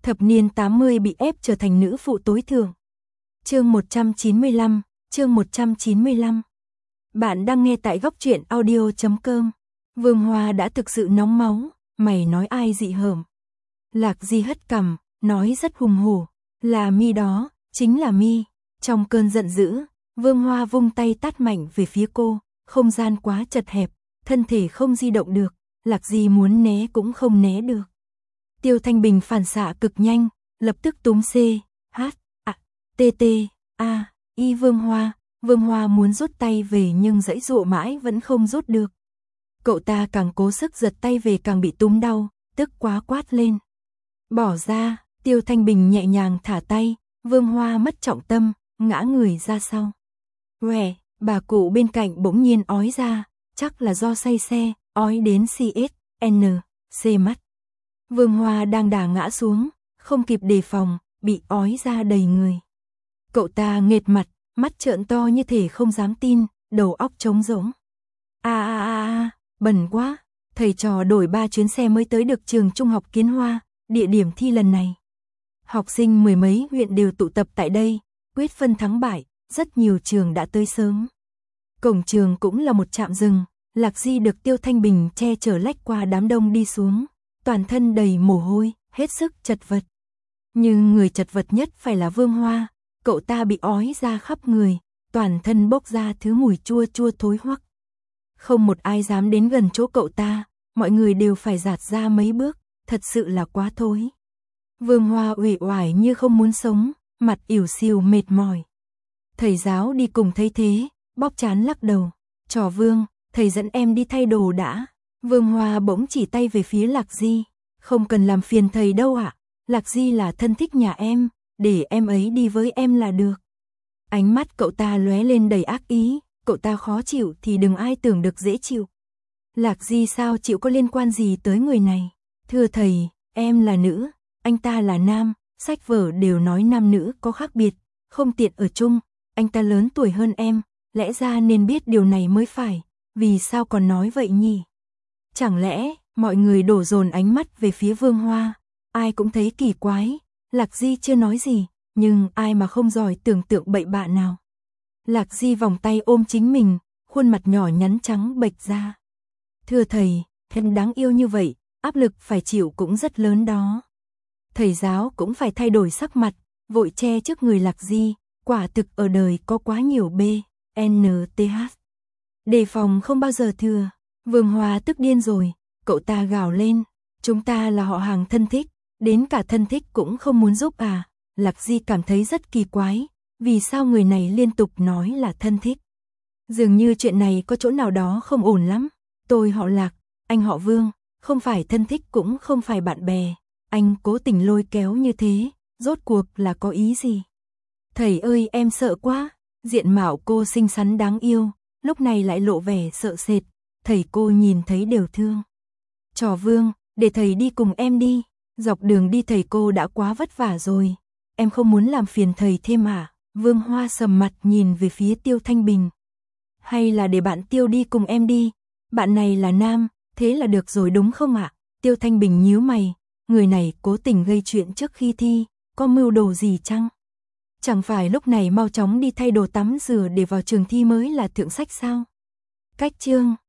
thập niên 80 bị ép trở thành nữ phụ tối thượng. Chương 195. Bạn đang nghe tại góc truyện audio.com. Vương Hoa đã thực sự nóng máu, mày nói ai dị hợm. Lạc Di hất cằm, nói rất hùng hổ, là mi đó, chính là mi. Trong cơn giận dữ, Vương Hoa vung tay tát mạnh về phía cô, không gian quá chật hẹp, thân thể không di động được, Lạc Di muốn né cũng không né được. Tiêu Thanh Bình phản xạ cực nhanh, lập tức túm C, H, A, T, T, A, I Vương Hoa muốn rút tay về nhưng giãy giụa mãi vẫn không rút được. Cậu ta càng cố sức giật tay về càng bị túm đau, tức quá quát lên. Bỏ ra, Tiêu Thanh Bình nhẹ nhàng thả tay, Vương Hoa mất trọng tâm, ngã người ra sau. Uè, bà cụ bên cạnh bỗng nhiên ói ra, chắc là do say xe, ói đến C mắt. Vương Hoa đang đà ngã xuống, không kịp đề phòng, bị ói ra đầy người. Cậu ta nghệt mặt, mắt trợn to như thể không dám tin, đầu óc trống rỗng. Bẩn quá, thầy trò đổi 3 chuyến xe mới tới được trường trung học Kiến Hoa, địa điểm thi lần này. Học sinh mười mấy huyện đều tụ tập tại đây, quyết phân thắng bại, rất nhiều trường đã tới sớm. Cổng trường cũng là một trạm dừng, Lạc Di được Tiêu Thanh Bình che chở lách qua đám đông đi xuống, toàn thân đầy mồ hôi, hết sức chật vật. Nhưng người chật vật nhất phải là Vương Hoa, cậu ta bị ói ra khắp người, toàn thân bốc ra thứ mùi chua chua thối hoắc. Không một ai dám đến gần chỗ cậu ta, mọi người đều phải dạt ra mấy bước, thật sự là quá thối. Vương Hoa uể oải như không muốn sống, mặt ỉu xìu mệt mỏi. Thầy giáo đi cùng thấy thế, bóp trán lắc đầu. Trò Vương, thầy dẫn em đi thay đồ đã. Vương Hoa bỗng chỉ tay về phía Lạc Di. Không cần làm phiền thầy đâu ạ. Lạc Di là thân thích nhà em, để em ấy đi với em là được. Ánh mắt cậu ta lóe lên đầy ác ý, cậu ta khó chịu thì đừng ai tưởng được dễ chịu. Lạc Di sao chịu có liên quan gì tới người này? Thưa thầy, em là nữ, anh ta là nam, sách vở đều nói nam nữ có khác biệt, không tiện ở chung, anh ta lớn tuổi hơn em, lẽ ra nên biết điều này mới phải, vì sao còn nói vậy nhỉ? Chẳng lẽ, mọi người đổ dồn ánh mắt về phía Vương Hoa, ai cũng thấy kỳ quái, Lạc Di chưa nói gì, nhưng ai mà không giỏi tưởng tượng bậy bạ nào. Lạc Di vòng tay ôm chính mình, khuôn mặt nhỏ nhắn trắng bệch ra. Thưa thầy, em đáng yêu như vậy, áp lực phải chịu cũng rất lớn đó. Thầy giáo cũng phải thay đổi sắc mặt, vội che trước người Lạc Di, quả thực ở đời có quá nhiều BNTH. Đề phòng không bao giờ thừa. Vương Hoa tức điên rồi, cậu ta gào lên, chúng ta là họ hàng thân thích, đến cả thân thích cũng không muốn giúp à? Lạc Di cảm thấy rất kỳ quái, vì sao người này liên tục nói là thân thích? Dường như chuyện này có chỗ nào đó không ổn lắm. Tôi họ Lạc, anh họ Vương, không phải thân thích cũng không phải bạn bè. Anh cố tình lôi kéo như thế, rốt cuộc là có ý gì? Thầy ơi em sợ quá, diện mạo cô xinh xắn đáng yêu, lúc này lại lộ vẻ sợ sệt, thầy cô nhìn thấy đều thương. Trò Vương, để thầy đi cùng em đi, dọc đường đi thầy cô đã quá vất vả rồi, em không muốn làm phiền thầy thêm à? Vương Hoa sầm mặt nhìn về phía Tiêu Thanh Bình. Hay là để bạn Tiêu đi cùng em đi, bạn này là nam, thế là được rồi đúng không ạ? Tiêu Thanh Bình nhíu mày, người này cố tình gây chuyện trước khi thi, có mưu đồ gì chăng? Chẳng phải lúc này mau chóng đi thay đồ tắm rửa để vào trường thi mới là thượng sách sao? Cách chương